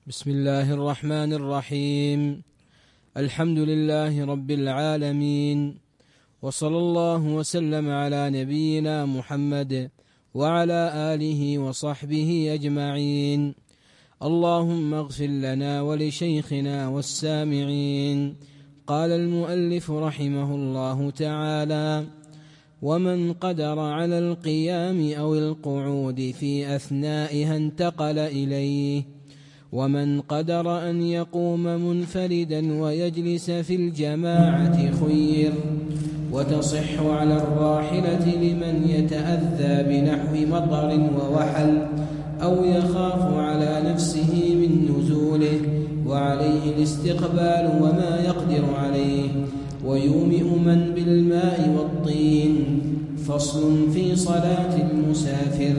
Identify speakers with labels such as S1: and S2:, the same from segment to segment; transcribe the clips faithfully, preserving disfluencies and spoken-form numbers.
S1: بسم الله الرحمن الرحيم. الحمد لله رب العالمين، وصلى الله وسلم على نبينا محمد وعلى آله وصحبه أجمعين. اللهم اغفر لنا ولشيخنا والسامعين. قال المؤلف رحمه الله تعالى: ومن قدر على القيام أو القعود في أثنائها انتقل إليه، ومن قدر أن يقوم منفردا ويجلس في الجماعة خير، وتصح على الراحلة لمن يتأذى بنحو مطر ووحل أو يخاف على نفسه من نزوله، وعليه الاستقبال وما يقدر عليه، ويومئ من بالماء والطين. فصل في صلاة المسافر: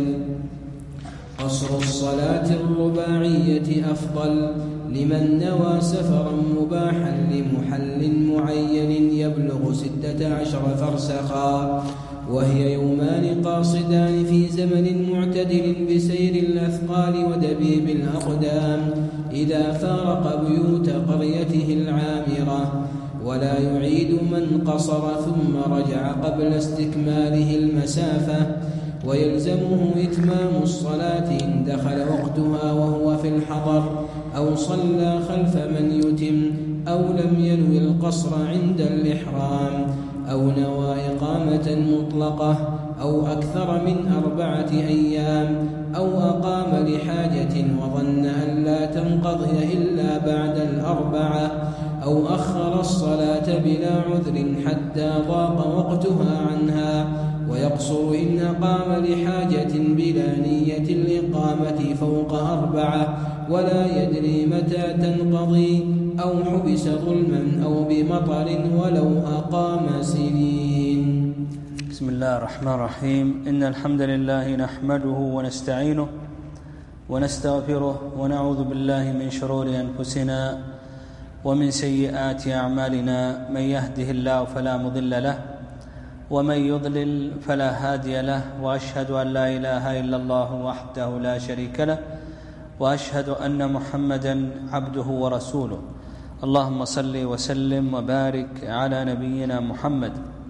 S1: قصر الصلاة الرباعية أفضل لمن نوى سفرا مباحا لمحل معين يبلغ ستة عشر فرسخا، وهي يومان قاصدان في زمن معتدل بسير الأثقال ودبيب الأقدام إذا فارق بيوت قريته العامرة، ولا يعيد من قصر ثم رجع قبل استكماله المسافة، ويلزمه إتمام الصلاة إن دخل وقتها وهو في الحضر، أو صلى خلف من يتم، أو لم ينوي القصر عند الإحرام، أو نوى إقامة مطلقة، أو أكثر من أربعة أيام، أو أقام لحاجة وظن أن لا تنقضي إلا بعد الأربعة، أو أخر الصلاة بلا عذر حتى ضاق وقتها عنها، ويقصر إن أقام لحاجة بلا نية الإقامة فوق أربعة ولا يدري متى تنقضي، أو حبس ظلما أو بمطر ولو أقام سنين.
S2: بسم الله الرحمن الرحيم. إن الحمد لله نحمده ونستعينه ونستغفره ونعوذ بالله من شرور أنفسنا ومن سيئات أعمالنا. من يهده الله فلا مضل له، ومن يضلل فلا هادي له، وأشهد أن لا إله إلا الله وحده لا شريك له، وأشهد أن محمدا عبده ورسوله. اللهم صل وسلم وبارك على نبينا محمد.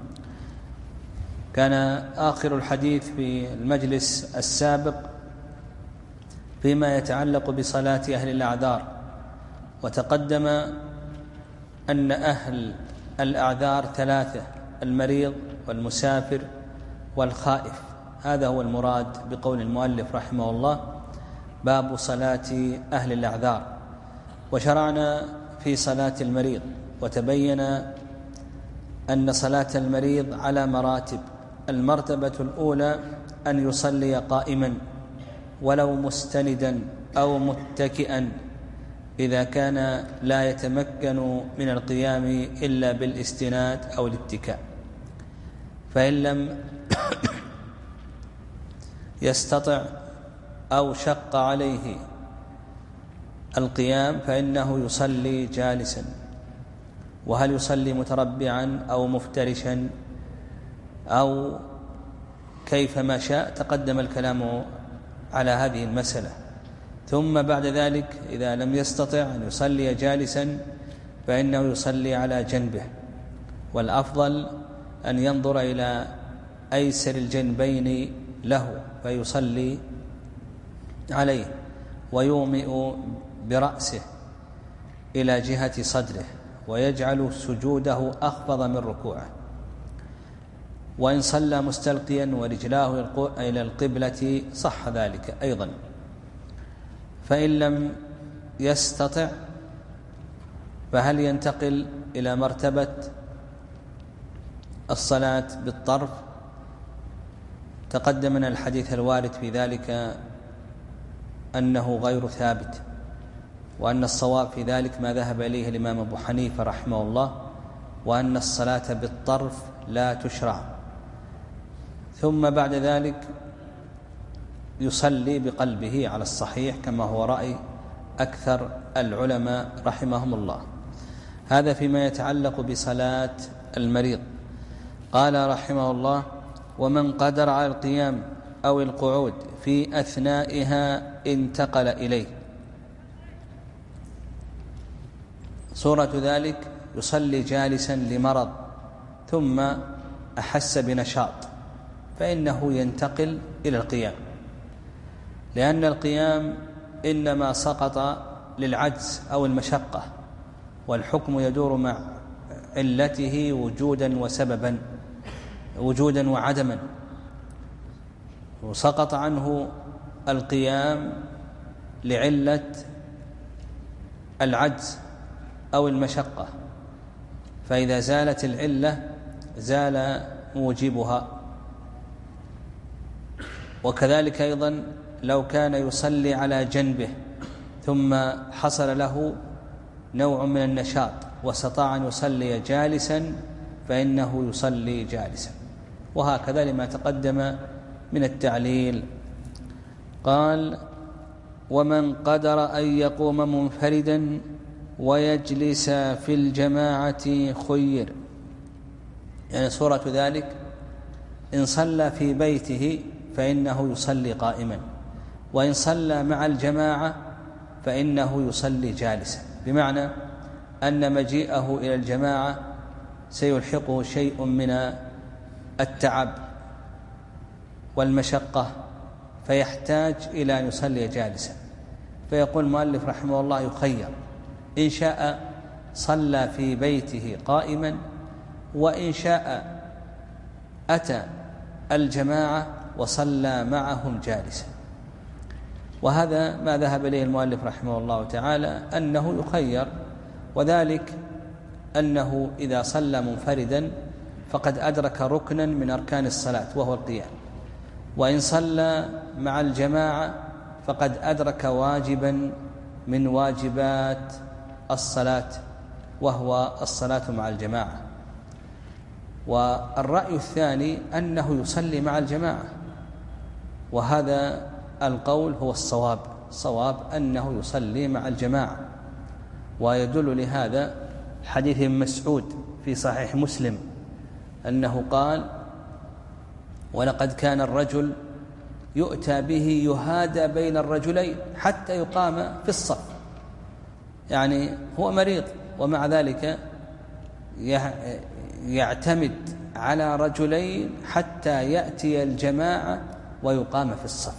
S2: كان آخر الحديث في المجلس السابق فيما يتعلق بصلاة أهل الأعذار، وتقدم أن أهل الأعذار ثلاثة: المريض والمسافر والخائف. هذا هو المراد بقول المؤلف رحمه الله: باب صلاة أهل الأعذار. وشرعنا في صلاة المريض، وتبين أن صلاة المريض على مراتب. المرتبة الأولى أن يصلي قائما ولو مستندا أو متكئا إذا كان لا يتمكن من القيام إلا بالاستناد أو الاتكاء، فإن لم يستطع أو شق عليه القيام فإنه يصلي جالسا. وهل يصلي متربعا أو مفترشا أو كيفما شاء؟ تقدم الكلام على هذه المسألة. ثم بعد ذلك إذا لم يستطع أن يصلي جالسا فإنه يصلي على جنبه، والأفضل أن ينظر إلى أيسر الجنبين له فيصلي عليه، ويومئ برأسه إلى جهة صدره، ويجعل سجوده أخفض من ركوعه. وإن صلى مستلقيا ورجلاه إلى القبلة صح ذلك أيضا. فإن لم يستطع فهل ينتقل إلى مرتبة الصلاة بالطرف؟ تقدمنا الحديث الوارد في ذلك أنه غير ثابت، وأن الصواب في ذلك ما ذهب إليه الإمام أبو حنيفة رحمه الله، وأن الصلاة بالطرف لا تشرع. ثم بعد ذلك يصلي بقلبه على الصحيح كما هو رأي أكثر العلماء رحمهم الله. هذا فيما يتعلق بصلاة المريض. قال رحمه الله: ومن قدر على القيام أو القعود في أثنائها انتقل إليه. صورة ذلك يصلي جالسا لمرض ثم أحس بنشاط، فإنه ينتقل إلى القيام، لأن القيام إنما سقط للعجز أو المشقة، والحكم يدور مع علته وجودا وسببا، وجودا وعدما، وسقط عنه القيام لعلة العجز أو المشقة، فإذا زالت العلة زال موجبها. وكذلك أيضا لو كان يصلي على جنبه ثم حصل له نوع من النشاط واستطاع أن يصلي جالسا فإنه يصلي جالسا، وهكذا لما تقدم من التعليل. قال: ومن قدر أن يقوم منفردا ويجلس في الجماعة خير. يعني صورة ذلك إن صلى في بيته فإنه يصلي قائما، وإن صلى مع الجماعة فإنه يصلي جالسا، بمعنى أن مجيئه إلى الجماعة سيلحقه شيء من التعب والمشقة فيحتاج إلى أن يصلي جالسا، فيقول المؤلف رحمه الله: يخير، إن شاء صلى في بيته قائما، وإن شاء أتى الجماعة وصلى معهم جالسا. وهذا ما ذهب إليه المؤلف رحمه الله تعالى، أنه يخير، وذلك أنه إذا صلى منفردا فقد أدرك ركنا من أركان الصلاة وهو القيام، وإن صلى مع الجماعة فقد أدرك واجبا من واجبات الصلاة وهو الصلاة مع الجماعة. والرأي الثاني أنه يصلي مع الجماعة، وهذا القول هو الصواب، الصواب أنه يصلي مع الجماعة. ويدل لهذا حديث ابن مسعود في صحيح مسلم أنه قال: ولقد كان الرجل يؤتى به يهادى بين الرجلين حتى يقام في الصف، يعني هو مريض ومع ذلك يعتمد على رجلين حتى يأتي الجماعة ويقام في الصف.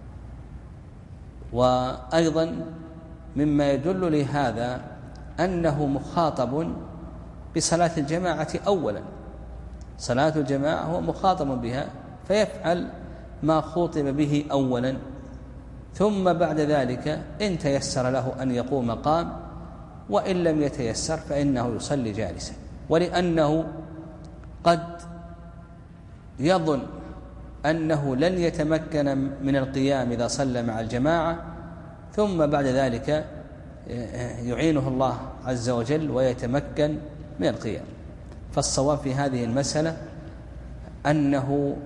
S2: وأيضا مما يدل لهذا أنه مخاطب بصلاة الجماعة أولا، صلاة الجماعة هو مخاطب بها فيفعل ما خوطب به أولا، ثم بعد ذلك إن تيسر له أن يقوم قام، وإن لم يتيسر فإنه يصلي جالسا. ولأنه قد يظن أنه لن يتمكن من القيام إذا صلى مع الجماعة، ثم بعد ذلك يعينه الله عز وجل ويتمكن من القيام. فالصواب في هذه المسألة أنه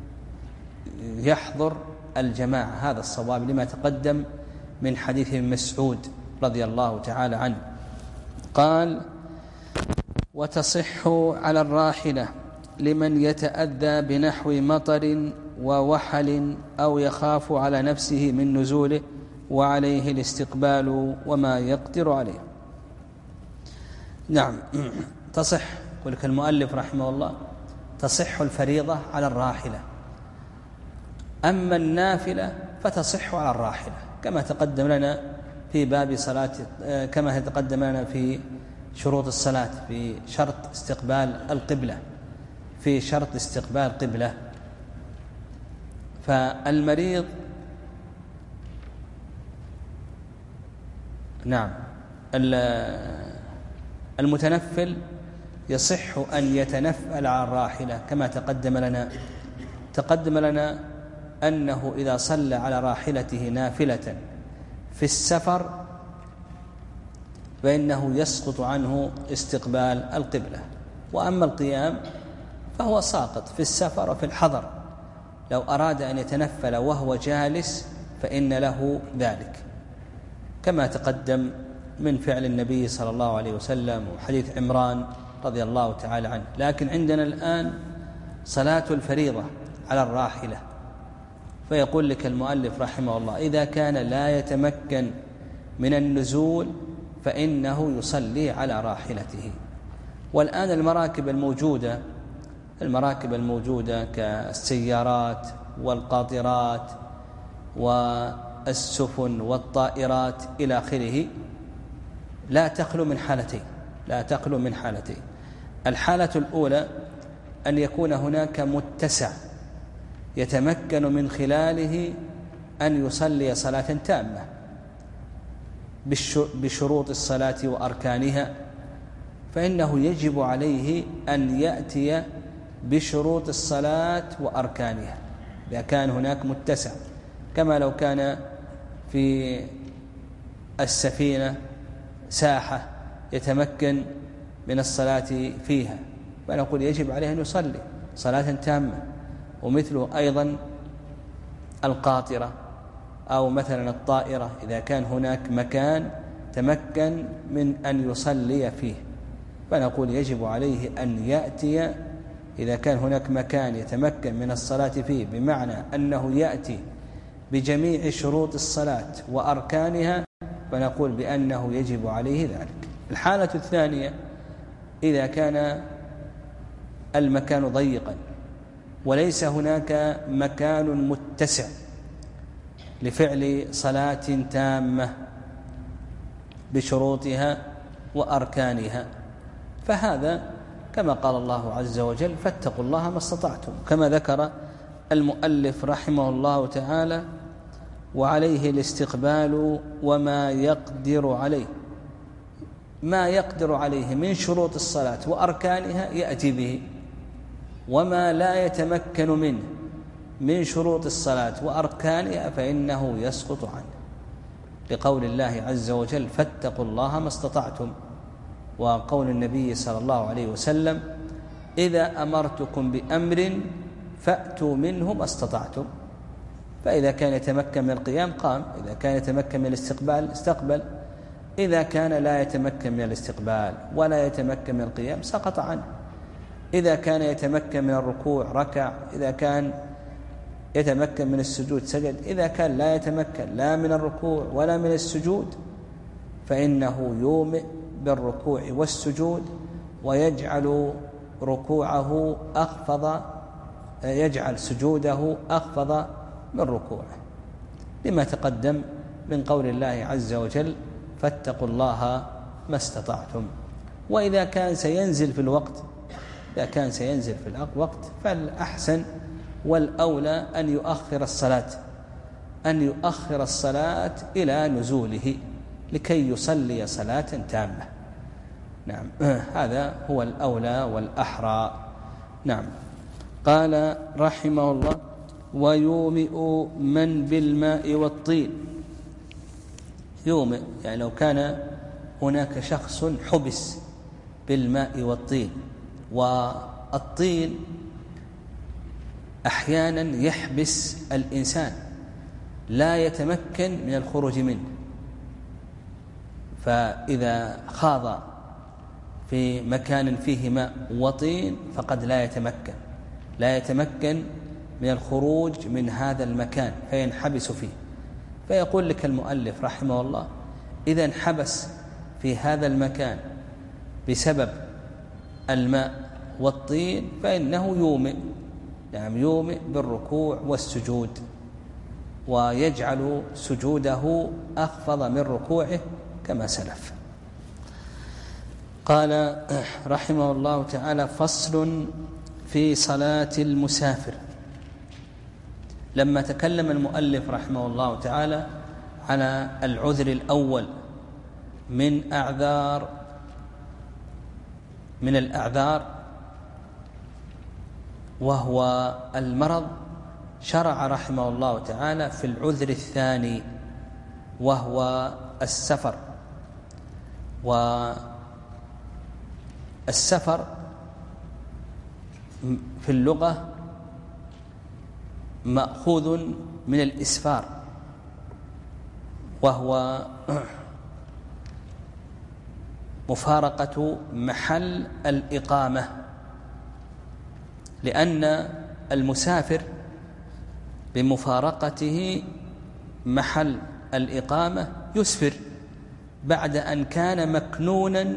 S2: يحضر الجماعة، هذا الصواب لما تقدم من حديث ابن مسعود رضي الله تعالى عنه. قال: وتصح على الراحلة لمن يتأذى بنحو مطر ووحل أو يخاف على نفسه من نزوله وعليه الاستقبال وما يقدر عليه. نعم، تصح، يقول لك المؤلف رحمه الله: تصح الفريضة على الراحلة، أما النافلة فتصح على الراحلة، كما تقدم لنا في باب صلاة، كما تقدم لنا في شروط الصلاة في شرط استقبال القبلة، في شرط استقبال القبلة. فالمريض نعم المتنفل يصح أن يتنفل على الراحلة، كما تقدم لنا تقدم لنا أنه إذا صلى على راحلته نافلة في السفر فإنه يسقط عنه استقبال القبلة. وأما القيام فهو ساقط في السفر وفي الحضر، لو أراد أن يتنفل وهو جالس فإن له ذلك، كما تقدم من فعل النبي صلى الله عليه وسلم وحديث عمران رضي الله تعالى عنه. لكن عندنا الآن صلاة الفريضة على الراحلة، فيقول لك المؤلف رحمه الله: إذا كان لا يتمكن من النزول فإنه يصلي على راحلته. والآن المراكب الموجودة المراكب الموجودة كالسيارات والقاطرات والسفن والطائرات إلى آخره لا تخلو من حالتين لا تخلو من حالتين الحالة الأولى أن يكون هناك متسع يتمكن من خلاله أن يصلي صلاة تامة بشروط الصلاة وأركانها، فإنه يجب عليه أن يأتي بشروط الصلاة وأركانها إذا كان هناك متسع، كما لو كان في السفينة ساحة يتمكن من الصلاة فيها، فنقول يجب عليه أن يصلي صلاة تامة. ومثله أيضا القاطرة أو مثلا الطائرة، إذا كان هناك مكان تمكن من أن يصلي فيه فنقول يجب عليه أن يأتي، إذا كان هناك مكان يتمكن من الصلاة فيه بمعنى أنه يأتي بجميع شروط الصلاة وأركانها، فنقول بأنه يجب عليه ذلك. الحالة الثانية إذا كان المكان ضيقا وليس هناك مكان متسع لفعل صلاة تامة بشروطها وأركانها، فهذا كما قال الله عز وجل فاتقوا الله ما استطعتم، كما ذكر المؤلف رحمه الله تعالى وعليه الاستقبال وما يقدر عليه. ما يقدر عليه من شروط الصلاة وأركانها يأتي به، وما لا يتمكن منه من شروط الصلاة وأركانها فإنه يسقط عنه، لقول الله عز وجل فاتقوا الله ما استطعتم، وقول النبي صلى الله عليه وسلم إذا أمرتكم بأمر فأتوا منه ما استطعتم. فإذا كان يتمكن من القيام قام، إذا كان يتمكن من الاستقبال استقبل، إذا كان لا يتمكن من الاستقبال ولا يتمكن من القيام سقط عنه، إذا كان يتمكن من الركوع ركع، إذا كان يتمكن من السجود سجد، إذا كان لا يتمكن لا من الركوع ولا من السجود فإنه يومئ بالركوع والسجود ويجعل ركوعه أخفض يجعل سجوده أخفض من ركوعه، لما تقدم من قول الله عز وجل فاتقوا الله ما استطعتم. وإذا كان سينزل في الوقت إذا كان سينزل في الوقت فالأحسن والأولى أن يؤخر الصلاة أن يؤخر الصلاة إلى نزوله لكي يصلي صلاة تامة. نعم، هذا هو الأولى والأحرى. نعم. قال رحمه الله ويومئ من بالماء والطين. يومئ يعني لو كان هناك شخص حبس بالماء والطين، والطين أحيانا يحبس الإنسان لا يتمكن من الخروج منه، فإذا خاض في مكان فيه ماء وطين فقد لا يتمكن لا يتمكن من الخروج من هذا المكان فينحبس فيه. فيقول لك المؤلف رحمه الله إذا انحبس في هذا المكان بسبب الماء والطين فإنه يومئ يعني يومئ بالركوع والسجود، ويجعل سجوده أخفض من ركوعه كما سلف. قال رحمه الله تعالى فصل في صلاة المسافر. لما تكلم المؤلف رحمه الله تعالى على العذر الأول من أعذار من الأعذار وهو المرض، شرع رحمه الله تعالى في العذر الثاني وهو السفر. والسفر في اللغة مأخوذ من الإسفار، وهو مفارقة محل الإقامة، لأن المسافر بمفارقته محل الإقامة يسفر بعد أن كان مكنونا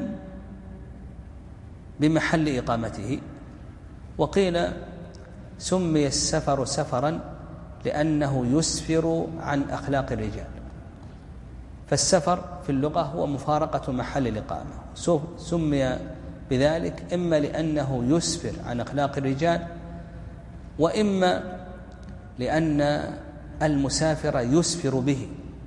S2: بمحل إقامته. وقيل سمي السفر سفرا لأنه يسفر عن أخلاق الرجال، فالسفر في اللغة هو مفارقة محل الإقامة، سمي بذلك إما لأنه يسفر عن أخلاق الرجال، وإما لأن المسافر يسفر به،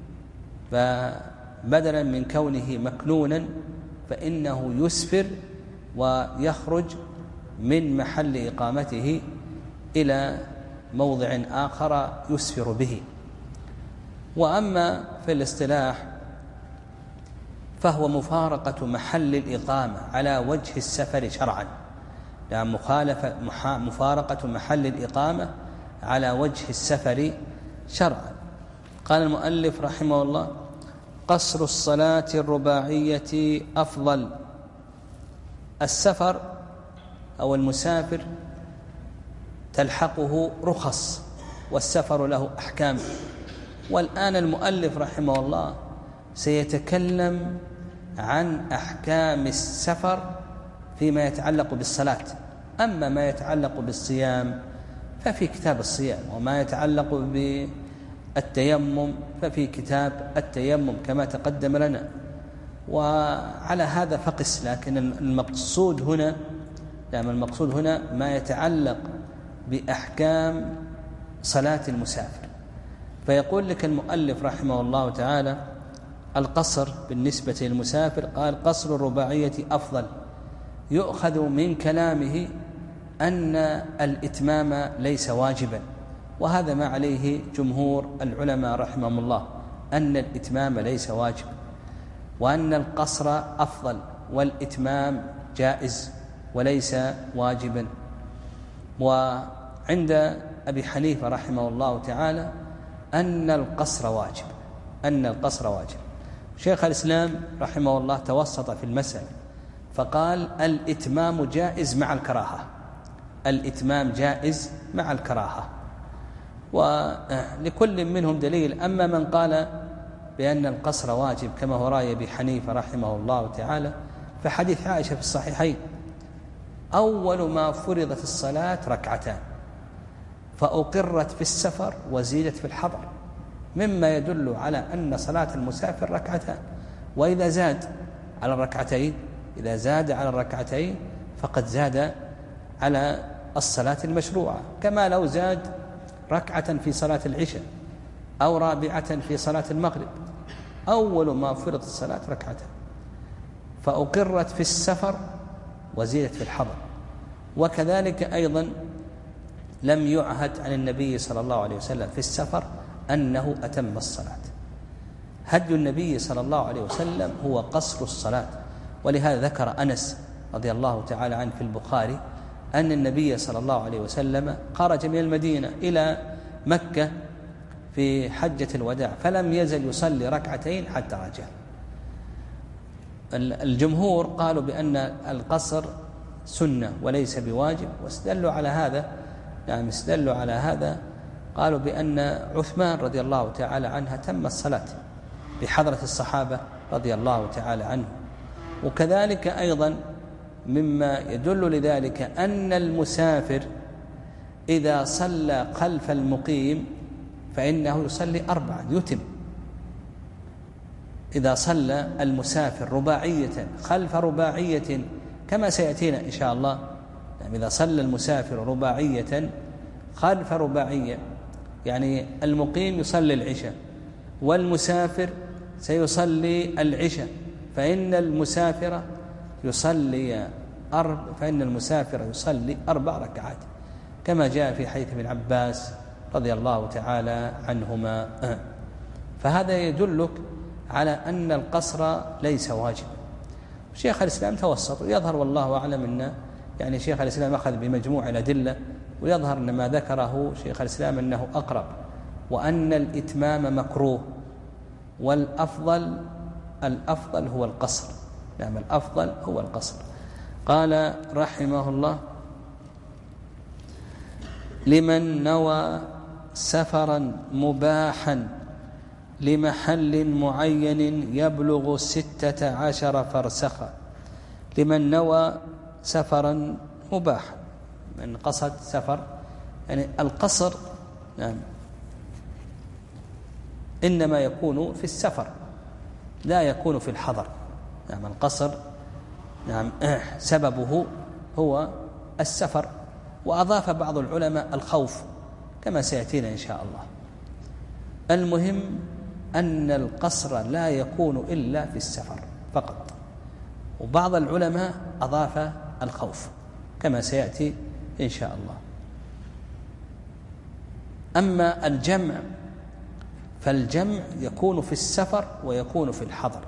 S2: فبدلا من كونه مكنونا فإنه يسفر ويخرج من محل إقامته إلى موضع آخر يسفر به. وأما في الاصطلاح فهو مفارقة محل الإقامة على وجه السفر شرعا، يعني مخالفة مفارقة محل الإقامة على وجه السفر شرعا. قال المؤلف رحمه الله: قصر الصلاة الرباعية أفضل. السفر أو المسافر تلحقه رخص، والسفر له أحكام. والآن المؤلف رحمه الله سيتكلم عن أحكام السفر فيما يتعلق بالصلاة. أما ما يتعلق بالصيام ففي كتاب الصيام، وما يتعلق بالتيمم ففي كتاب التيمم كما تقدم لنا. وعلى هذا فقس، لكن المقصود هنا يعني المقصود هنا ما يتعلق بأحكام صلاة المسافر. فيقول لك المؤلف رحمه الله تعالى: القصر بالنسبة للمسافر، قال: قصر الرباعية أفضل. يؤخذ من كلامه أن الإتمام ليس واجبا، وهذا ما عليه جمهور العلماء رحمهم الله، أن الإتمام ليس واجبا، وأن القصر أفضل والإتمام جائز وليس واجبا. وعند أبي حنيفة رحمه الله تعالى أن القصر واجب أن القصر واجب شيخ الإسلام رحمه الله توسط في المسألة فقال: الإتمام جائز مع الكراهة الإتمام جائز مع الكراهة. ولكل منهم دليل. أما من قال بأن القصر واجب كما هو رأي أبي حنيفة رحمه الله تعالى فحديث عائشة في الصحيحين: أول ما فرضت الصلاة ركعتان فأقرت في السفر وزيدت في الحضر، مما يدل على أن صلاة المسافر ركعتان. وإذا زاد على الركعتين إذا زاد على الركعتين فقد زاد على الصلاة المشروعة، كما لو زاد ركعة في صلاة العشاء أو رابعة في صلاة المغرب. أول ما فرض الصلاة ركعتان فأقرت في السفر وزيدت في الحضر. وكذلك أيضا لم يعهد عن النبي صلى الله عليه وسلم في السفر أنه أتم الصلاة. هدي النبي صلى الله عليه وسلم هو قصر الصلاة. ولهذا ذكر أنس رضي الله تعالى عنه في البخاري أن النبي صلى الله عليه وسلم خرج من المدينة إلى مكة في حجة الوداع فلم يزل يصلي ركعتين حتى رجع. الجمهور قالوا بأن القصر سنة وليس بواجب، واستدلوا على هذا يعني استدلوا على هذا قالوا بأن عثمان رضي الله تعالى عنه تم الصلاة بحضرة الصحابة رضي الله تعالى عنه. وكذلك أيضا مما يدل لذلك أن المسافر إذا صلى خلف المقيم فإنه يصلي أربعا يتم. إذا صلى المسافر رباعية خلف رباعية كما سيأتينا إن شاء الله، يعني إذا صلى المسافر رباعية خلف رباعية، يعني المقيم يصلي العشاء والمسافر سيصلي العشاء، فإن المسافر يصلي أرب فإن المسافر يصلي أربع ركعات كما جاء في حديث ابن عباس رضي الله تعالى عنهما. فهذا يدلك على أن القصر ليس واجب. شيخ الإسلام توسط، ويظهر والله أعلم أن يعني شيخ الإسلام أخذ بمجموع الأدلة، ويظهر أن ما ذكره شيخ الإسلام أنه أقرب، وأن الإتمام مكروه، والأفضل الأفضل هو القصر. نعم الأفضل هو القصر. قال رحمه الله: لمن نوى سفرا مباحا لمحل معين يبلغ ستة عشر فرسخا لمن نوى سفرا مباحا، من قصد سفر، يعني القصر نعم إنما يكون في السفر لا يكون في الحضر. نعم القصر نعم سببه هو السفر، وأضاف بعض العلماء الخوف كما سيأتينا إن شاء الله. المهم أن القصر لا يكون إلا في السفر فقط، وبعض العلماء أضاف الخوف كما سيأتي إن شاء الله. أما الجمع فالجمع يكون في السفر ويكون في الحضر.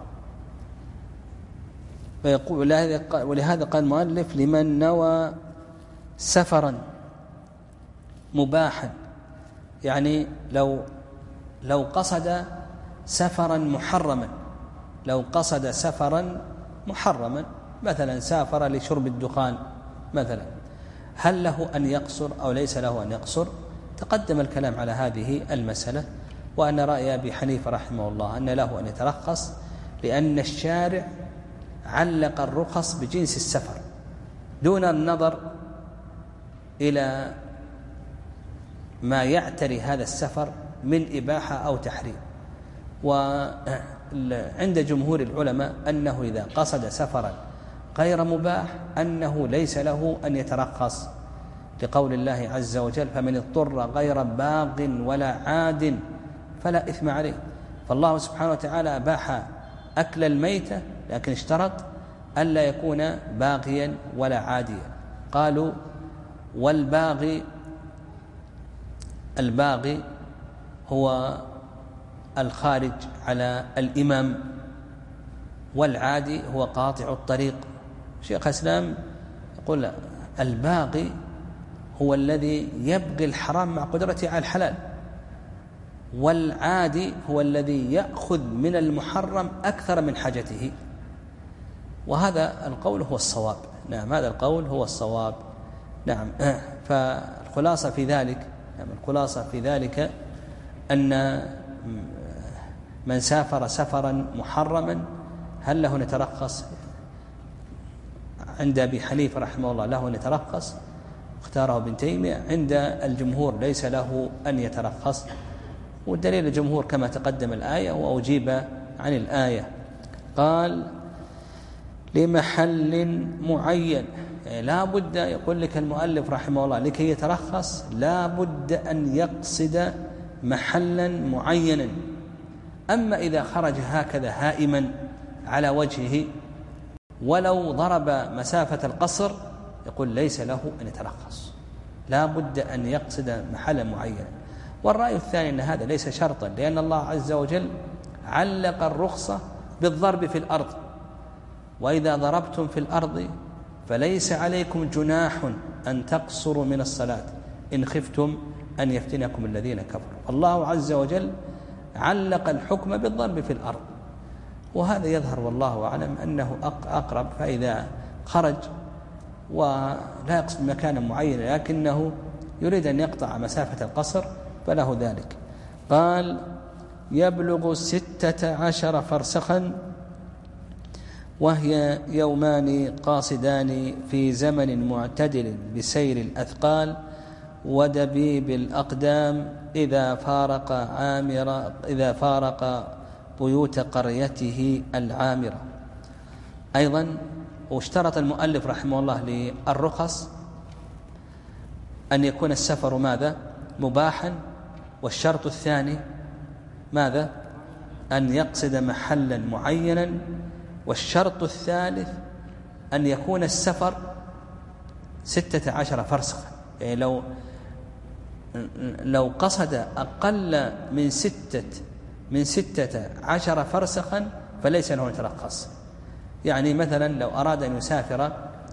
S2: ولهذا قال المؤلف لمن نوى سفرا مباحا، يعني لو لو قصد سفرا محرما، لو قصد سفرا محرما مثلا سافر لشرب الدخان مثلا، هل له أن يقصر أو ليس له أن يقصر؟ تقدم الكلام على هذه المسألة، وأن رأي أبي حنيفة رحمه الله أن له أن يترخص، لأن الشارع علق الرخص بجنس السفر دون النظر إلى ما يعتري هذا السفر من إباحة أو تحريم. وعند جمهور العلماء أنه إذا قصد سفرا غير مباح أنه ليس له أن يترخص، لقول الله عز وجل فمن اضطر غير باغ ولا عاد فلا إثم عليه. فالله سبحانه وتعالى أباح أكل الميتة، لكن اشترط ألا يكون باغيا ولا عاديا. قالوا والباغي الباغي هو الخارج على الإمام، والعادي هو قاطع الطريق. شيخ الإسلام يقول لا، الباغي هو الذي يبغي الحرام مع قدرته على الحلال، والعادي هو الذي يأخذ من المحرم أكثر من حاجته. وهذا القول هو الصواب. نعم هذا القول هو الصواب. نعم فالخلاصة في ذلك نعم الخلاصة في ذلك أن من سافر سفرا محرما هل له نترخص؟ عند أبي حنيفة رحمه الله له نترخص، اختاره ابن تيمية. عند الجمهور ليس له أن يترخص، والدليل الجمهور كما تقدم الآية وأجيب عن الآية. قال لمحل معين، يعني لا بد يقول لك المؤلف رحمه الله لكي يترخص لا بد أن يقصد محلا معينا. أما إذا خرج هكذا هائما على وجهه ولو ضرب مسافة القصر يقول ليس له أن يترخص، لا بد أن يقصد محلا معينا. والرأي الثاني أن هذا ليس شرطا، لأن الله عز وجل علق الرخصة بالضرب في الأرض، وإذا ضربتم في الأرض فليس عليكم جناح أن تقصروا من الصلاة إن خفتم أن يفتنكم الذين كفروا. الله عز وجل علق الحكم بالضرب في الأرض، وهذا يظهر والله أعلم أنه أقرب. فإذا خرج ولا يقصد مكانا معينا لكنه يريد أن يقطع مسافة القصر فله ذلك. قال يبلغ ستة عشر فرسخا، وهي يومان قاصدان في زمن معتدل بسير الأثقال ودبيب الأقدام إذا فارق عامر إذا فارق بيوت قريته العامرة. أيضا واشترط المؤلف رحمه الله للرخص أن يكون السفر ماذا؟ مباحا. والشرط الثاني ماذا؟ أن يقصد محلا معينا. والشرط الثالث أن يكون السفر ستة عشر فرسخا، يعني لو لو قصد أقل من ستة من ستة عشر فرسخا فليس له يترخص. يعني مثلا لو أراد أن يسافر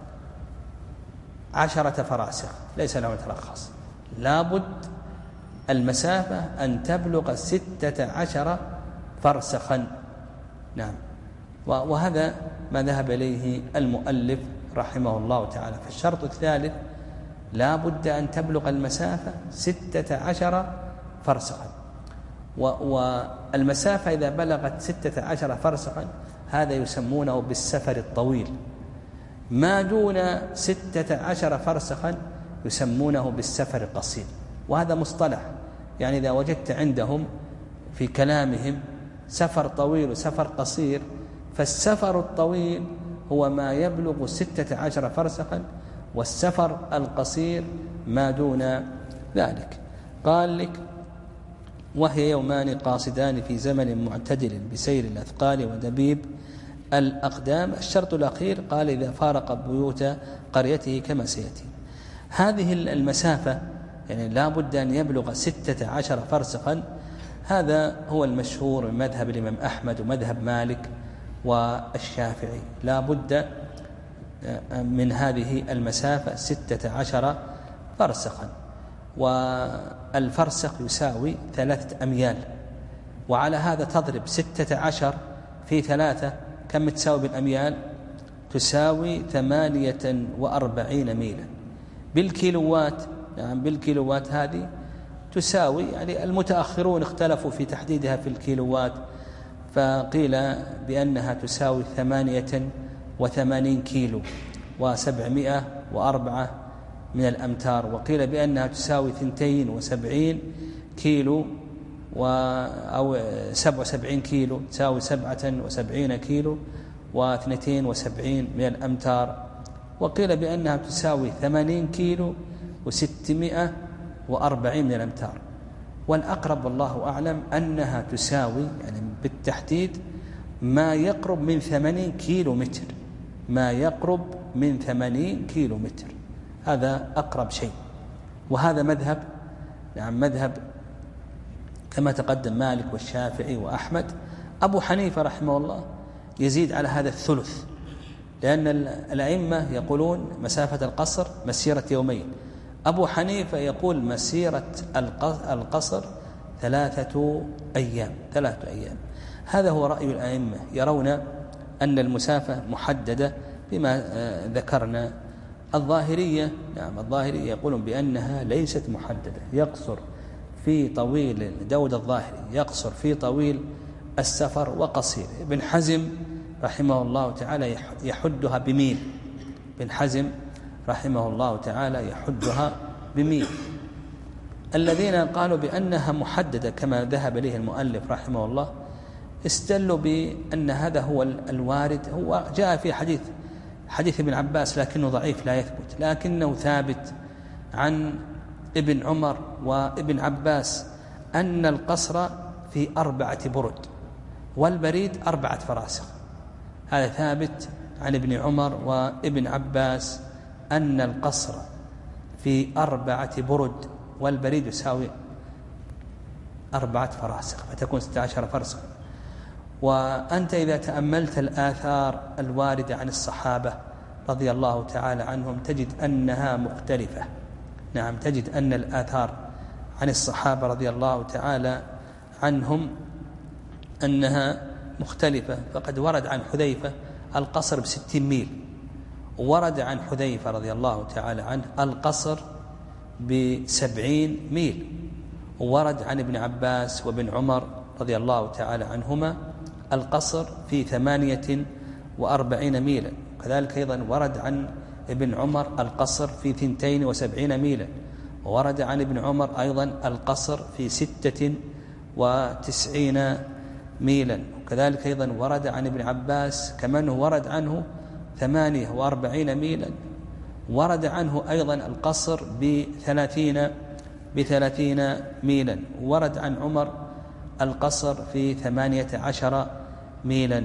S2: عشرة فراسخ ليس له يترخص، لابد المسافة أن تبلغ ستة عشر فرسخا. نعم وهذا ما ذهب إليه المؤلف رحمه الله تعالى. فالشرط الثالث لا بد أن تبلغ المسافة ستة عشر فرسخا. والمسافة إذا بلغت ستة عشر فرسخا هذا يسمونه بالسفر الطويل، ما دون ستة عشر فرسخا يسمونه بالسفر القصير. وهذا مصطلح، يعني إذا وجدت عندهم في كلامهم سفر طويل وسفر قصير، فالسفر الطويل هو ما يبلغ ستة عشر فرسخا، والسفر القصير ما دون ذلك. قال لك: وهي يومان قاصدان في زمن معتدل بسير الأثقال ودبيب الأقدام. الشرط الأخير قال: إذا فارق بيوت قريته كما سيأتي. هذه المسافة يعني لا بد أن يبلغ ستة عشر فرسخا، هذا هو المشهور من مذهب الإمام أحمد ومذهب مالك والشافعي، لا بد من هذه المسافة ستة عشر فرسخا. والفرسخ يساوي ثلاثة أميال، وعلى هذا تضرب ستة عشر في ثلاثة، كم تساوي بالأميال؟ تساوي ثمانية وأربعين ميلا بالكيلوات. نعم بالكيلوات هذه تساوي، يعني المتأخرون اختلفوا في تحديدها في الكيلوات، فقيل بأنها تساوي ثمانية وثمانين كيلو وسبعمائة وأربعة من الأمتار، وقيل بأنها تساوي ثنتين وسبعين كيلو و أو سبع وسبعين كيلو، تساوي سبعة وسبعين كيلو واثنتين وسبعين من الأمتار، وقيل بأنها تساوي ثمانين كيلو وستمائة وأربعين من الأمتار. والأقرب والله أعلم أنها تساوي يعني بالتحديد ما يقرب من ثمانين كيلو متر، ما يقرب من ثمانين كيلو متر، هذا أقرب شيء. وهذا مذهب نعم مذهب كما تقدم مالك والشافعي وأحمد. أبو حنيفة رحمه الله يزيد على هذا الثلث، لأن الأئمة يقولون مسافة القصر مسيرة يومين، أبو حنيفة يقول مسيرة القصر ثلاثة أيام ثلاثة أيام هذا هو رأي الأئمة، يرون أن المسافة محددة بما ذكرنا. الظاهرية نعم الظاهرية يقولون بأنها ليست محددة، يقصر في طويل داود الظاهري يقصر في طويل السفر وقصير. ابن حزم رحمه الله تعالى يحدها بميل، ابن حزم رحمه الله تعالى يحدها بميل. الذين قالوا بأنها محددة كما ذهب إليه المؤلف رحمه الله استدلوا بأن هذا هو الوارد، هو جاء في حديث حديث ابن عباس لكنه ضعيف لا يثبت، لكنه ثابت عن ابن عمر وابن عباس أن القصر في أربعة برد والبريد أربعة فراسخ. هذا ثابت عن ابن عمر وابن عباس أن القصر في أربعة برد والبريد يساوي أربعة فراسخ، فتكون ستة عشر فرسخ. وأنت إذا تأملت الآثار الواردة عن الصحابة رضي الله تعالى عنهم تجد أنها مختلفة. نعم تجد أن الآثار عن الصحابة رضي الله تعالى عنهم أنها مختلفة. فقد ورد عن حذيفة القصر بستين ميل، ورد عن حذيفة رضي الله تعالى عنه القصر بسبعين ميل، ورد عن ابن عباس وابن عمر رضي الله تعالى عنهما القصر في ثمانية وأربعين ميلا. كذلك أيضا ورد عن ابن عمر القصر في ثنتين وسبعين ميلا، وورد عن ابن عمر أيضا القصر في ستة وتسعين ميلا. وكذلك أيضا ورد عن ابن عباس كمان ورد عنه ثمانية وأربعين ميلا، ورد عنه أيضا القصر بثلاثين بثلاثين ميلا، ورد عن عمر القصر في ثمانية عشر ميلا،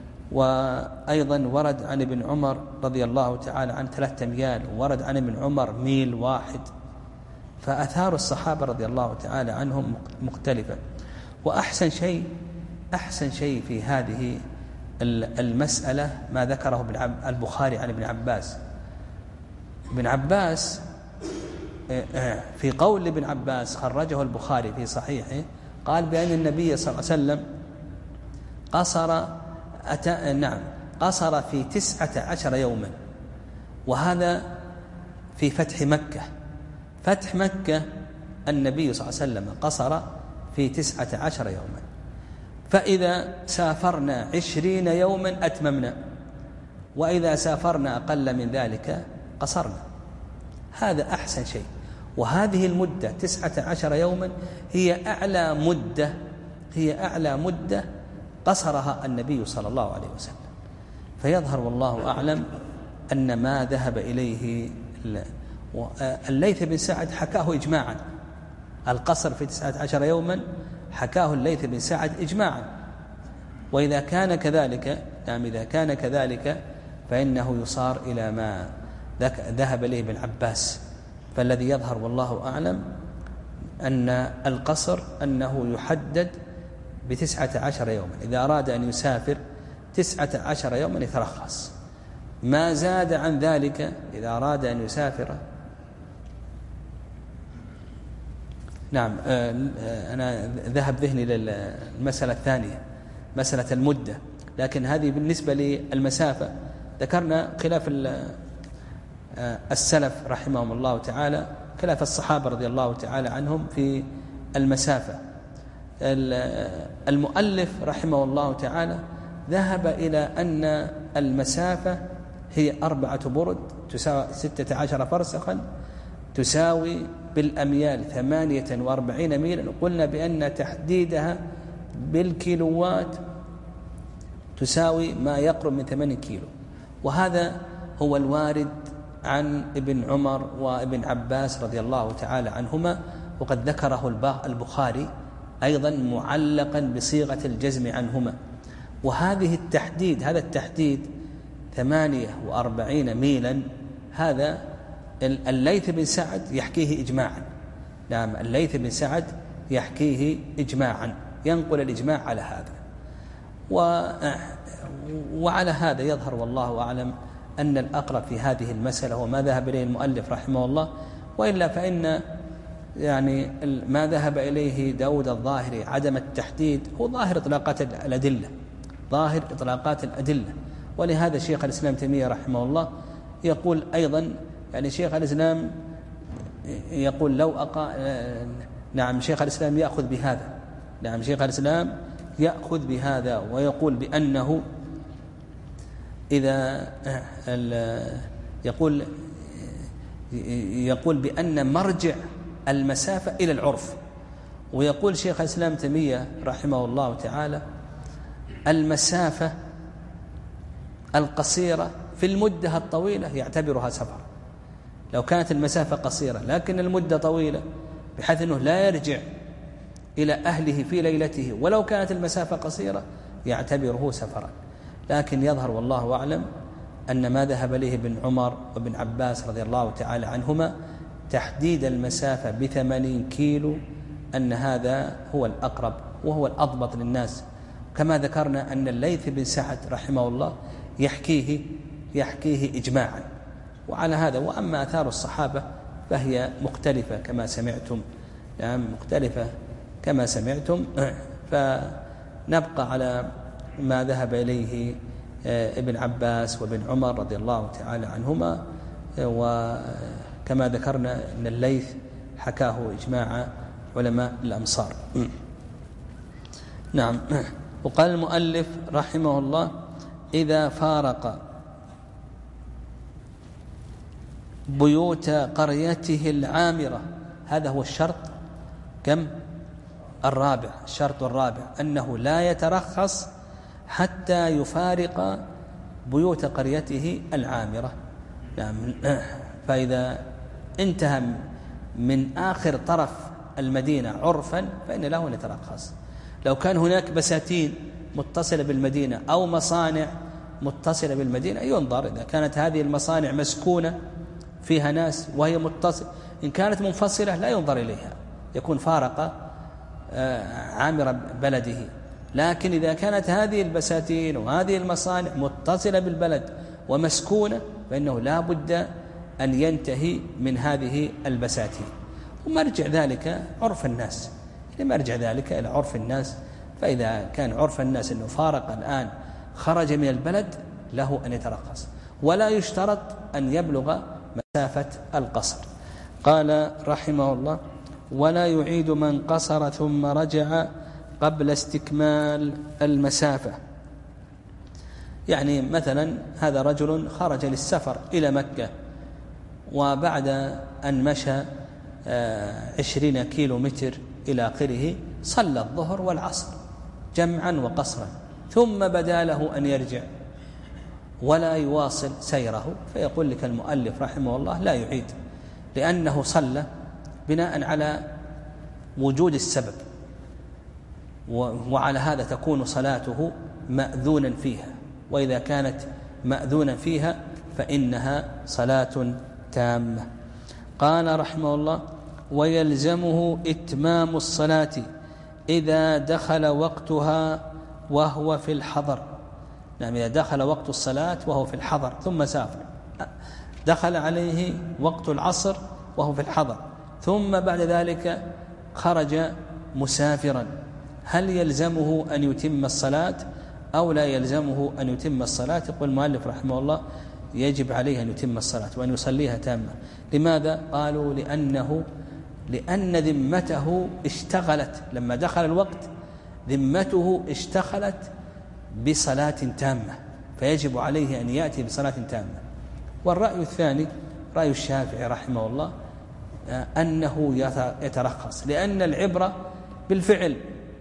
S2: وأيضا ورد عن ابن عمر رضي الله تعالى عن ثلاثة أميال، ورد عن ابن عمر ميل واحد. فأثار الصحابة رضي الله تعالى عنهم مختلفة. وأحسن شيء أحسن شيء في هذه المسألة ما ذكره البخاري عن ابن عباس. ابن عباس في قول ابن عباس خرجه البخاري في صحيحه قال بأن النبي صلى الله عليه وسلم قصر أتى نعم قصر في تسعة عشر يوما، وهذا في فتح مكة. فتح مكة النبي صلى الله عليه وسلم قصر في تسعة عشر يوما، فإذا سافرنا عشرين يوما أتممنا، وإذا سافرنا أقل من ذلك قصرنا. هذا أحسن شيء. وهذه المدة تسعة عشر يوما هي أعلى مدة هي أعلى مدة قصرها النبي صلى الله عليه وسلم. فيظهر والله أعلم أن ما ذهب إليه الليث بن سعد حكاه إجماعا، القصر في تسعة عشر يوما حكاه الليث بن سعد إجماعا. وإذا كان كذلك نعم إذا كان كذلك فإنه يصار إلى ما ذهب إليه ابن عباس. فالذي يظهر والله أعلم أن القصر أنه يحدد بتسعة عشر يوما، إذا أراد أن يسافر تسعة عشر يوما يترخص. ما زاد عن ذلك إذا أراد أن يسافر نعم أنا ذهب ذهني للمسألة الثانية مسألة المدة، لكن هذه بالنسبة للمسافة ذكرنا خلاف السلف رحمهم الله تعالى، خلاف الصحابة رضي الله تعالى عنهم في المسافة. المؤلف رحمه الله تعالى ذهب إلى أن المسافة هي أربعة برد تساوي ستة عشر فرسخا تساوي بالأميال ثمانية وأربعين ميلا. قلنا بأن تحديدها بالكيلوات تساوي ما يقرب من ثمانين كيلو، وهذا هو الوارد عن ابن عمر وابن عباس رضي الله تعالى عنهما، وقد ذكره البخاري أيضا معلقا بصيغة الجزم عنهما. وهذه التحديد هذا التحديد ثمانية وأربعين ميلا هذا الليث بن سعد يحكيه إجماعا. نعم الليث بن سعد يحكيه إجماعا، ينقل الإجماع على هذا. و... وعلى هذا يظهر والله أعلم أن الأقرب في هذه المسألة وما ذهب إليه المؤلف رحمه الله، وإلا فإن يعني ما ذهب إليه داود الظاهري عدم التحديد هو ظاهر إطلاقات الأدلة ظاهر إطلاقات الأدلة. ولهذا شيخ الإسلام تيمية رحمه الله يقول أيضا، يعني شيخ الإسلام يقول لو أقا نعم شيخ الإسلام يأخذ بهذا نعم شيخ الإسلام يأخذ بهذا ويقول بأنه إذا يقول يقول بأن مرجع المسافة إلى العرف. ويقول شيخ الإسلام تيمية رحمه الله تعالى المسافة القصيرة في المدة الطويلة يعتبرها سفر. لو كانت المسافة قصيرة لكن المدة طويلة بحيث أنه لا يرجع إلى أهله في ليلته ولو كانت المسافة قصيرة يعتبره سفرا. لكن يظهر والله أعلم أن ما ذهب إليه ابن عمر وابن عباس رضي الله تعالى عنهما تحديد المسافة بثمانين كيلو أن هذا هو الأقرب وهو الأضبط للناس، كما ذكرنا أن الليث بن سعد رحمه الله يحكيه يحكيه إجماعا. وعلى هذا وأما آثار الصحابة فهي مختلفة كما سمعتم يعني مختلفة كما سمعتم فنبقى على ما ذهب إليه ابن عباس وابن عمر رضي الله تعالى عنهما. وكما ذكرنا أن الليث حكاه إجماع علماء الأمصار. نعم. وقال المؤلف رحمه الله إذا فارق بيوت قريته العامرة، هذا هو الشرط كم الرابع الشرط الرابع أنه لا يترخص حتى يفارق بيوت قريته العامرة. نعم. فإذا انتهى من آخر طرف المدينة عرفا فإن له أن يترخص. لو كان هناك بساتين متصلة بالمدينة أو مصانع متصلة بالمدينة ينظر إذا كانت هذه المصانع مسكونة فيها ناس وهي متصلة. إن كانت منفصلة لا ينظر إليها، يكون فارق عامر بلده. لكن إذا كانت هذه البساتين وهذه المصانع متصلة بالبلد ومسكونة فإنه لا بد أن ينتهي من هذه البساتين. ومرجع ذلك عرف الناس، مرجع ذلك إلى عرف الناس. فإذا كان عرف الناس أنه فارق الآن خرج من البلد له أن يترخص، ولا يشترط أن يبلغ مسافة القصر. قال رحمه الله ولا يعيد من قصر ثم رجع قبل استكمال المسافة. يعني مثلا هذا رجل خرج للسفر إلى مكة، وبعد أن مشى عشرين كيلو متر إلى آخره صلى الظهر والعصر جمعا وقصرا، ثم بدا له أن يرجع ولا يواصل سيره، فيقول لك المؤلف رحمه الله لا يعيد، لأنه صلى بناء على وجود السبب، وعلى هذا تكون صلاته مأذونا فيها، وإذا كانت مأذونا فيها فإنها صلاة تامة. قال رحمه الله: ويلزمه إتمام الصلاة إذا دخل وقتها وهو في الحضر. نعم، إذا دخل وقت الصلاة وهو في الحضر ثم سافر، دخل عليه وقت العصر وهو في الحضر، ثم بعد ذلك خرج مسافرا، هل يلزمه أن يتم الصلاة أو لا يلزمه أن يتم الصلاة؟ يقول المؤلف رحمه الله: يجب عليه أن يتم الصلاة وأن يصليها تامة. لماذا؟ قالوا لأنه لأن ذمته اشتغلت لما دخل الوقت، ذمته اشتغلت بصلاة تامة، فيجب عليه أن يأتي بصلاة تامة. والرأي الثاني رأي الشافعي رحمه الله أنه يترخص، لأن العبرة بالفعل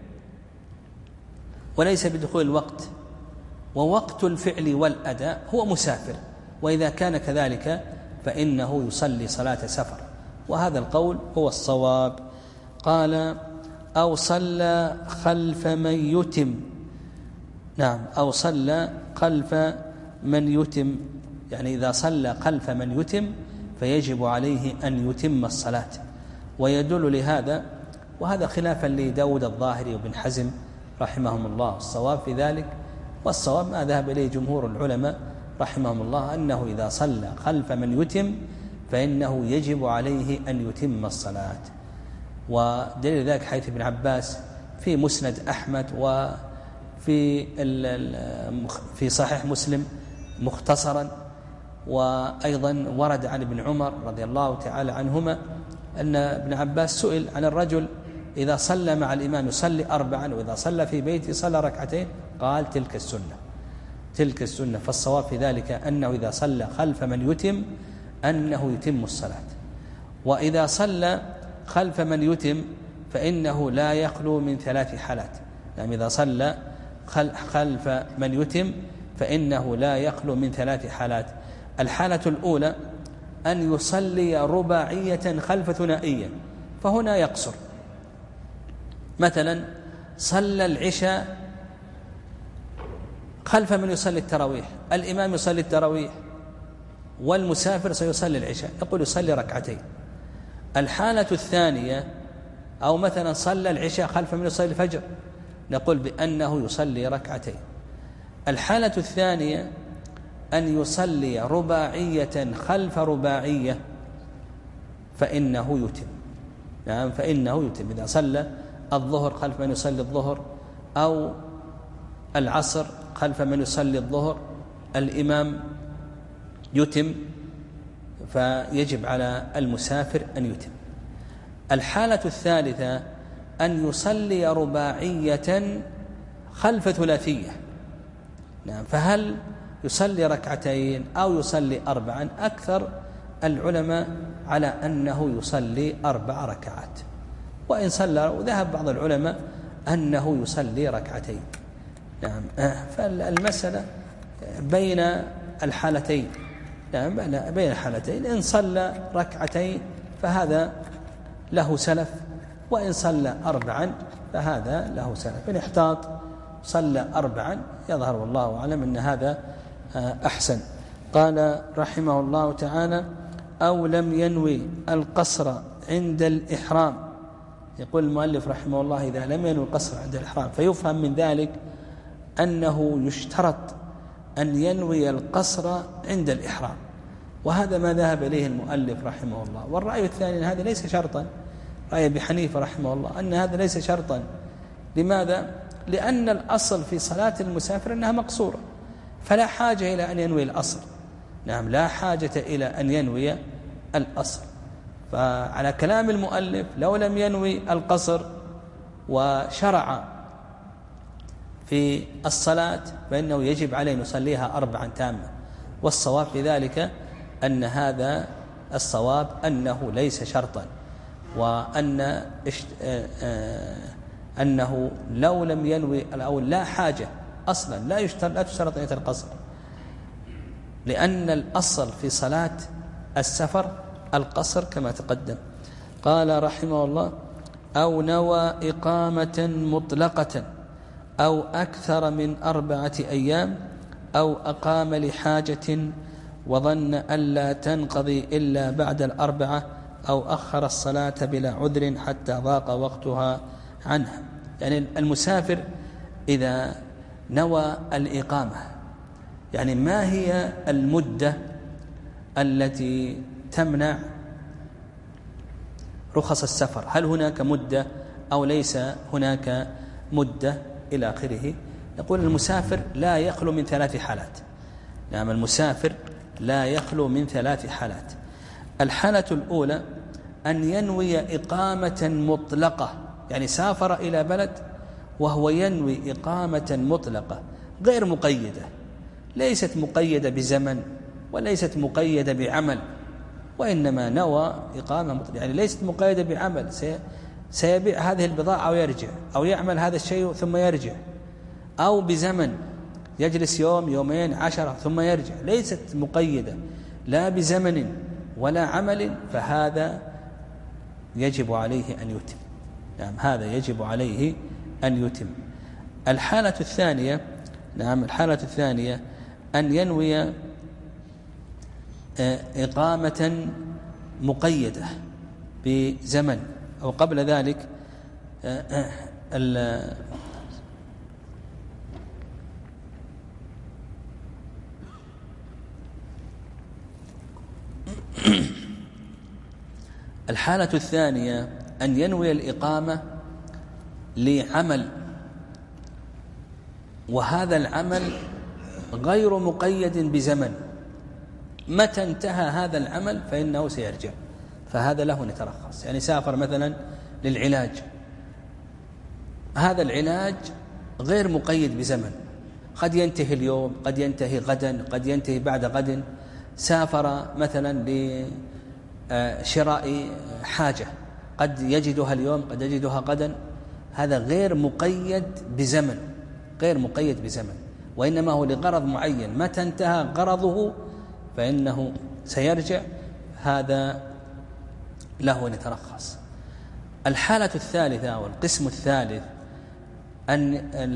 S2: وليس بدخول الوقت، ووقت الفعل والأداء هو مسافر، وإذا كان كذلك فإنه يصلي صلاة سفر، وهذا القول هو الصواب. قال: أو صلى خلف من يتم. نعم، أو صلى خلف من يتم، يعني إذا صلى خلف من يتم فيجب عليه أن يتم الصلاة. ويدل لهذا، وهذا خلافا لداود الظاهري وابن حزم رحمهم الله، الصواب في ذلك والصواب ما ذهب إليه جمهور العلماء رحمهم الله، أنه إذا صلى خلف من يتم فإنه يجب عليه أن يتم الصلاة. ودليل ذلك حديث ابن عباس في مسند أحمد وفي في صحيح مسلم مختصرا، وأيضا ورد عن ابن عمر رضي الله تعالى عنهما أن ابن عباس سئل عن الرجل إذا صلى مع الإمام يصلي أربعا، وإذا صلى في بيته صلى ركعتين، قال: تلك السنة تلك السنة. فالصواب في ذلك أنه إذا صلى خلف من يتم أنه يتم الصلاة، وإذا صلى خلف من يتم فإنه لا يخلو من ثلاث حالات. يعني إذا صلى خلف من يتم فإنه لا يخلو من ثلاث حالات. الحالة الأولى أن يصلي رباعية خلف ثنائية، فهنا يقصر. مثلا صلى العشاء خلف من يصلي التراويح، الإمام يصلي التراويح والمسافر سيصلي العشاء، يقول يصلي ركعتين. الحالة الثانية، أو مثلا صلى العشاء خلف من يصلي الفجر، نقول بأنه يصلي ركعتين. الحالة الثانية أن يصلي رباعية خلف رباعية فإنه يتم. نعم، فإنه يتم. إذا صلى الظهر خلف من يصلي الظهر، أو العصر خلف من يصلي الظهر، الإمام يتم، فيجب على المسافر أن يتم. الحالة الثالثة أن يصلي رباعية خلف ثلاثية. نعم، فهل يصلي ركعتين أو يصلي أربعا؟ أكثر العلماء على أنه يصلي أربع ركعات، وإن صلى وذهب بعض العلماء أنه يصلي ركعتين. نعم، فالمسألة بين الحالتين. نعم، بين الحالتين، إن صلى ركعتين فهذا له سلف، وإن صلى أربعا فهذا له سلف. إن احتاط صلى أربعا يظهر والله أعلم أن هذا أحسن. قال رحمه الله تعالى: أو لم ينوي القصر عند الإحرام. يقول المؤلف رحمه الله: إذا لم ينوي القصر عند الإحرام، فيفهم من ذلك أنه يشترط أن ينوي القصر عند الإحرام، وهذا ما ذهب إليه المؤلف رحمه الله. والرأي الثاني أن هذا ليس شرطا، رأي أبي حنيفة رحمه الله أن هذا ليس شرطا. لماذا؟ لأن الأصل في صلاة المسافر أنها مقصورة، فلا حاجة إلى أن ينوي الأصل. نعم، لا حاجة إلى أن ينوي الأصل. فعلى كلام المؤلف لو لم ينوي القصر وشرع في الصلاة فإنه يجب عليه أن يصليها أربعا تامة. والصواب في ذلك أن هذا الصواب أنه ليس شرطا، وأن أنه لو لم ينوي أو لا حاجة أصلا لا يشترط لا تشترط نية القصر، لأن الأصل في صلاة السفر القصر كما تقدم. قال رحمه الله: أو نوى إقامة مطلقة أو أكثر من أربعة أيام أو أقام لحاجة وظن ألا تنقضي إلا بعد الأربعة أو أخر الصلاة بلا عذر حتى ضاق وقتها عنها. يعني المسافر إذا نوى الإقامة، يعني ما هي المدة التي تمنع رخص السفر؟ هل هناك مدة أو ليس هناك مدة إلى آخره؟ يقول المسافر لا يخلو من ثلاث حالات. نعم، المسافر لا يخلو من ثلاث حالات. الحالة الأولى أن ينوي إقامة مطلقة، يعني سافر إلى بلد وهو ينوي إقامة مطلقة غير مقيدة، ليست مقيدة بزمن وليست مقيدة بعمل، وإنما نوى إقامة مطلقة، يعني ليست مقيدة بعمل، سيبيع هذه البضاعة ويرجع، أو يعمل هذا الشيء ثم يرجع، أو بزمن يجلس يوم يومين عشرة ثم يرجع، ليست مقيدة لا بزمن ولا عمل، فهذا يجب عليه أن يتم. نعم، هذا يجب عليه أن يتم. الحالة الثانية نعم الحالة الثانية أن ينوي إقامة مقيدة بزمن أو قبل ذلك الحالة الثانية أن ينوي الإقامة لعمل، وهذا العمل غير مقيد بزمن، متى انتهى هذا العمل فإنه سيرجع، فهذا له نترخص. يعني سافر مثلا للعلاج، هذا العلاج غير مقيد بزمن، قد ينتهي اليوم، قد ينتهي غدا، قد ينتهي بعد غد. سافر مثلا لشراء حاجة، قد يجدها اليوم، قد يجدها غدا، هذا غير مقيد بزمن، غير مقيد بزمن، وإنما هو لغرض معين، متى انتهى غرضه فإنه سيرجع، هذا له نترخص. الحالة الثالثة والقسم الثالث أن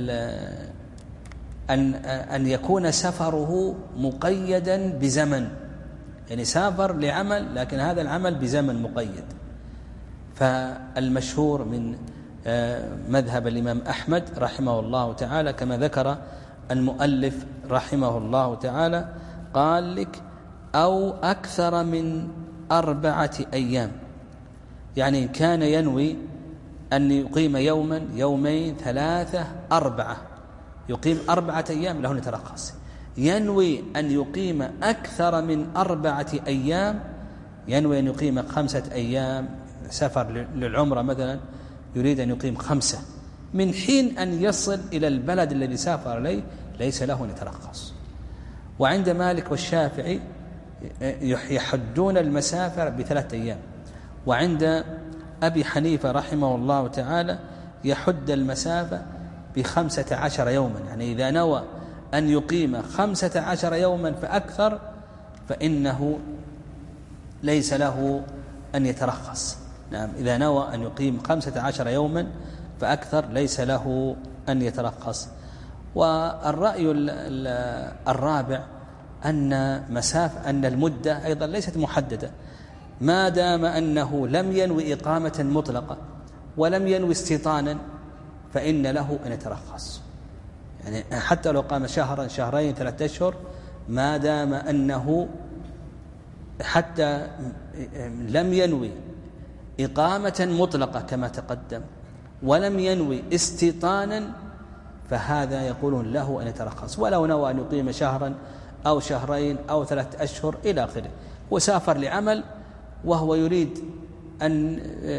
S2: أن أن يكون سفره مقيدا بزمن، يعني سافر لعمل لكن هذا العمل بزمن مقيد. فالمشهور من مذهب الإمام أحمد رحمه الله تعالى كما ذكر المؤلف رحمه الله تعالى، قال لك أو أكثر من أربعة أيام، يعني كان ينوي أن يقيم يوما يومين ثلاثة أربعة، يقيم أربعة أيام له نترخص. ينوي أن يقيم أكثر من أربعة أيام، ينوي أن يقيم خمسة أيام، سفر للعمرة مثلا يريد أن يقيم خمسة، من حين أن يصل إلى البلد الذي سافر إليه ليس له نترخص. وعند مالك والشافعي يحدون المسافر بثلاثة أيام، وعند أبي حنيفة رحمه الله تعالى يحد المسافة بخمسة عشر يوما، يعني إذا نوى أن يقيم خمسة عشر يوما فأكثر فإنه ليس له أن يترخص. نعم، إذا نوى أن يقيم خمسة عشر يوما فأكثر ليس له أن يترخص. والرأي الرابع أن مسافة أن المدة أيضا ليست محددة، ما دام أنه لم ينوي إقامة مطلقة ولم ينوي استيطانا فإن له أن يترخص. يعني حتى لو قام شهرا شهرين ثلاثة أشهر، ما دام أنه حتى لم ينوي إقامة مطلقة كما تقدم ولم ينوي استيطانا فهذا يقولون له أن يترخص، ولو نوى أن يقيم شهرا أو شهرين أو ثلاثة أشهر إلى آخره، وسافر لعمل وهو يريد أن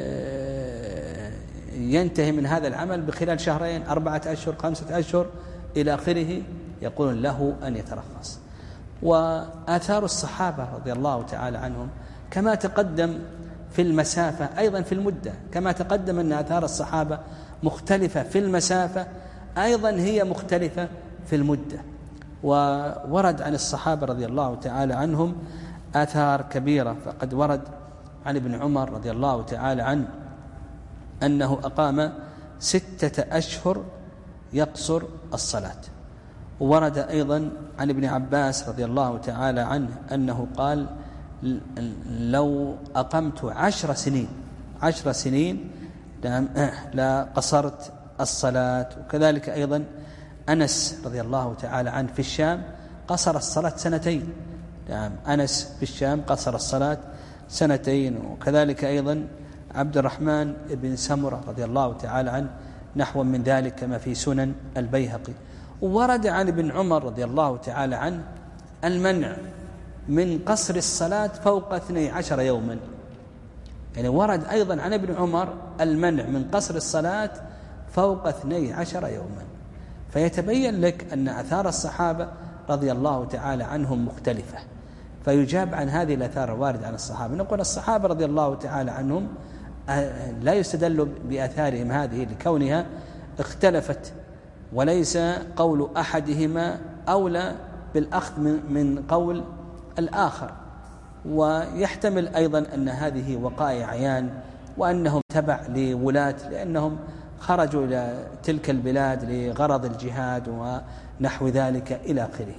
S2: ينتهي من هذا العمل بخلال شهرين، أربعة أشهر، خمسة أشهر إلى آخره، يقول له أن يترخص. وآثار الصحابة رضي الله تعالى عنهم كما تقدم في المسافة أيضا في المدة، كما تقدم أن آثار الصحابة مختلفة في المسافة أيضا هي مختلفة في المدة. وورد عن الصحابة رضي الله تعالى عنهم آثار كبيرة، فقد ورد عن ابن عمر رضي الله تعالى عنه أنه أقام ستة أشهر يقصر الصلاة. وورد أيضا عن ابن عباس رضي الله تعالى عنه أنه قال لو أقمت عشر سنين عشر سنين لا قصرت الصلاة. وكذلك أيضا أنس رضي الله تعالى عنه في الشام قصر الصلاة سنتين. نعم أنس في الشام قصر الصلاة سنتين. وكذلك أيضا عبد الرحمن بن سمرة رضي الله تعالى عنه نحو من ذلك كما في سنن البيهقي. وورد عن ابن عمر رضي الله تعالى عنه المنع من قصر الصلاة فوق اثني عشر يوما، يعني ورد أيضا عن ابن عمر المنع من قصر الصلاة فوق اثني عشر يوما. فيتبين لك أن آثار الصحابة رضي الله تعالى عنهم مختلفة. فيجاب عن هذه الآثار الواردة عن الصحابة نقول الصحابة رضي الله تعالى عنهم لا يستدل بآثارهم هذه لكونها اختلفت، وليس قول أحدهما أولى بالأخذ من قول الآخر. ويحتمل أيضا أن هذه وقائع عيان وأنهم تبع لولاة، لأنهم خرجوا إلى تلك البلاد لغرض الجهاد ونحو ذلك إلى آخره.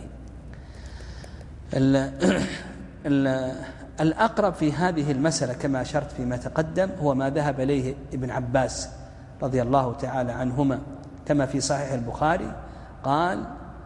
S2: الأقرب في هذه المسألة كما أشرت فيما تقدم هو ما ذهب إليه ابن عباس رضي الله تعالى عنهما كما في صحيح البخاري قال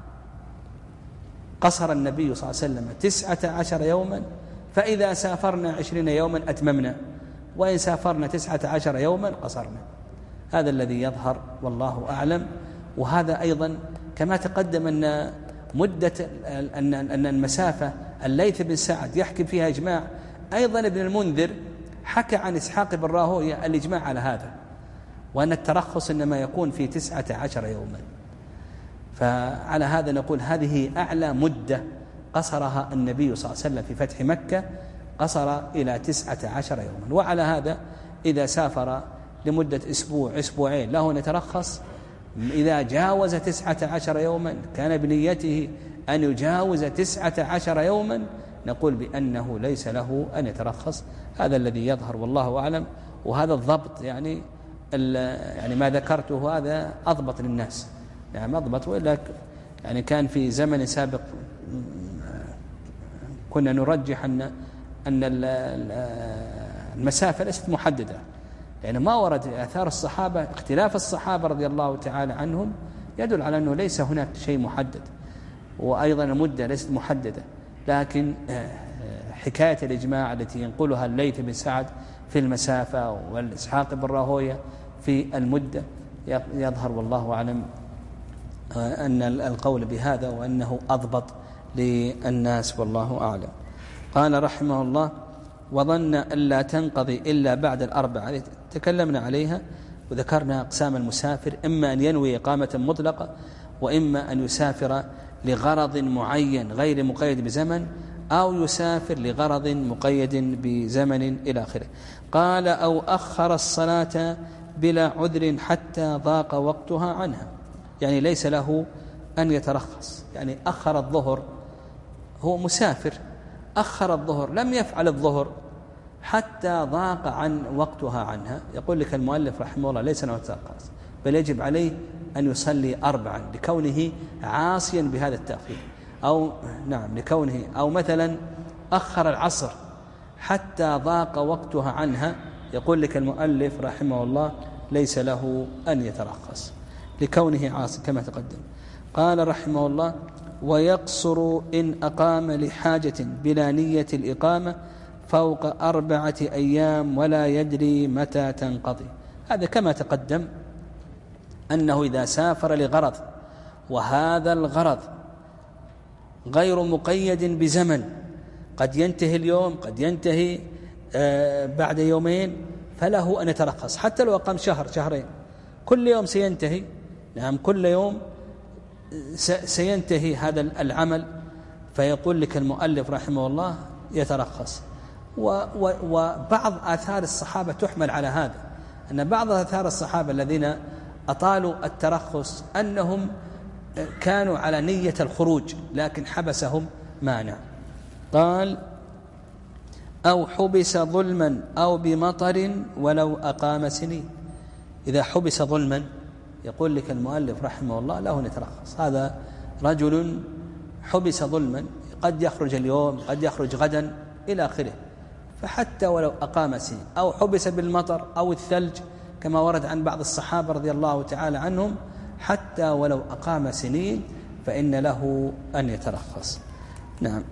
S2: قصر النبي صلى الله عليه وسلم تسعة عشر يوما، فإذا سافرنا عشرين يوما أتممنا، وإن سافرنا تسعة عشر يوما قصرنا. هذا الذي يظهر والله أعلم. وهذا أيضا كما تقدم أن مدة أن المسافة الليث بن سعد يحكي فيها إجماع، أيضا ابن المنذر حكى عن إسحاق بن راهويه الإجماع على هذا، وأن الترخص إنما يكون في تسعة عشر يوما. فعلى هذا نقول هذه أعلى مدة قصرها النبي صلى الله عليه وسلم في فتح مكة، قصر إلى تسعة عشر يوما. وعلى هذا إذا سافر لمدة أسبوع أسبوعين له نترخص. إذا جاوز تسعة عشر يوما كان بنيته أن يجاوز تسعة عشر يوما نقول بأنه ليس له أن يترخص. هذا الذي يظهر والله أعلم. وهذا الضبط يعني يعني ما ذكرته هذا أضبط للناس، يعني أضبط. وإلا يعني كان في زمن سابق كنا نرجح أن أن المسافة ليست محددة، لأن ما ورد آثار الصحابة اختلاف الصحابة رضي الله تعالى عنهم يدل على أنه ليس هناك شيء محدد، وأيضا المدة ليست محددة. لكن حكاية الإجماع التي ينقلها الليث بن سعد في المسافة والإسحاق بن راهويه في المدة يظهر والله أعلم أن القول بهذا وأنه أضبط للناس والله أعلم. قال رحمه الله وظن ألا تنقضي إلا بعد الأربعة. تكلمنا عليها وذكرنا أقسام المسافر، إما أن ينوي إقامة مطلقة، وإما أن يسافر لغرض معين غير مقيد بزمن، أو يسافر لغرض مقيد بزمن إلى آخره. قال أو أخر الصلاة بلا عذر حتى ضاق وقتها عنها، يعني ليس له أن يترخص. يعني أخر الظهر، هو مسافر أخر الظهر لم يفعل الظهر حتى ضاق عن وقتها عنها، يقول لك المؤلف رحمه الله ليس له ترخص، بل يجب عليه أن يصلي أربعا لكونه عاصيا بهذا التأخير، أو نعم لكونه أو مثلا أخر العصر حتى ضاق وقتها عنها، يقول لك المؤلف رحمه الله ليس له أن يترخص لكونه عاصي كما تقدم. قال رحمه الله ويقصر إن أقام لحاجة بلا نية الإقامة فوق أربعة أيام ولا يدري متى تنقضي. هذا كما تقدم أنه إذا سافر لغرض، وهذا الغرض غير مقيد بزمن، قد ينتهي اليوم قد ينتهي بعد يومين فله أن يترخص، حتى لو أقام شهر شهرين، كل يوم سينتهي. نعم، كل يوم سينتهي هذا العمل، فيقول لك المؤلف رحمه الله يترخص. وبعض آثار الصحابة تحمل على هذا، أن بعض آثار الصحابة الذين أطالوا الترخص أنهم كانوا على نية الخروج لكن حبسهم مانع. قال: أو حبس ظلما أو بمطر ولو أقام سنين. إذا حبس ظلما يقول لك المؤلف رحمه الله له أن يترخص. هذا رجل حبس ظلما، قد يخرج اليوم قد يخرج غدا إلى آخره، فحتى ولو أقام سنين. أو حبس بالمطر أو الثلج كما ورد عن بعض الصحابة رضي الله تعالى عنهم، حتى ولو أقام سنين فإن له أن يترخص. نعم.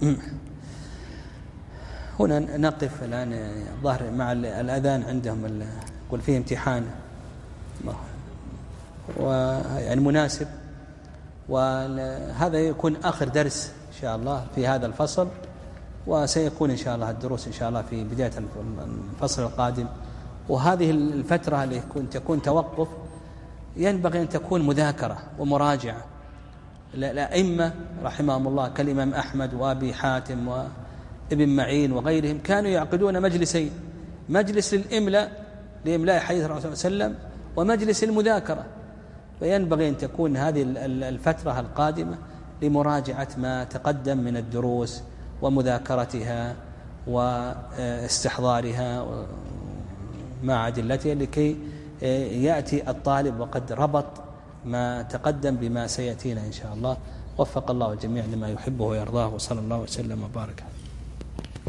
S2: هنا نقف الآن، ظهر مع الأذان عندهم يقول فيه امتحان ويعني مناسب، وهذا يكون آخر درس إن شاء الله في هذا الفصل، وسيكون إن شاء الله الدروس إن شاء الله في بداية الفصل القادم. وهذه الفترة اللي تكون توقف ينبغي أن تكون مذاكرة ومراجعة. الأئمة رحمهم الله كالإمام أحمد وأبي حاتم وابن معين وغيرهم كانوا يعقدون مجلسين: مجلس للإملاء لإملاء حديث الرسول صلى الله عليه وسلم، ومجلس المذاكرة. فينبغي أن تكون هذه الفترة القادمة لمراجعة ما تقدم من الدروس ومذاكرتها واستحضارها مع أدلتها، لكي يأتي الطالب وقد ربط ما تقدم بما سيأتينا إن شاء الله. وفق الله الجميع لما يحبه ويرضاه، وصلى الله وسلم وبارك.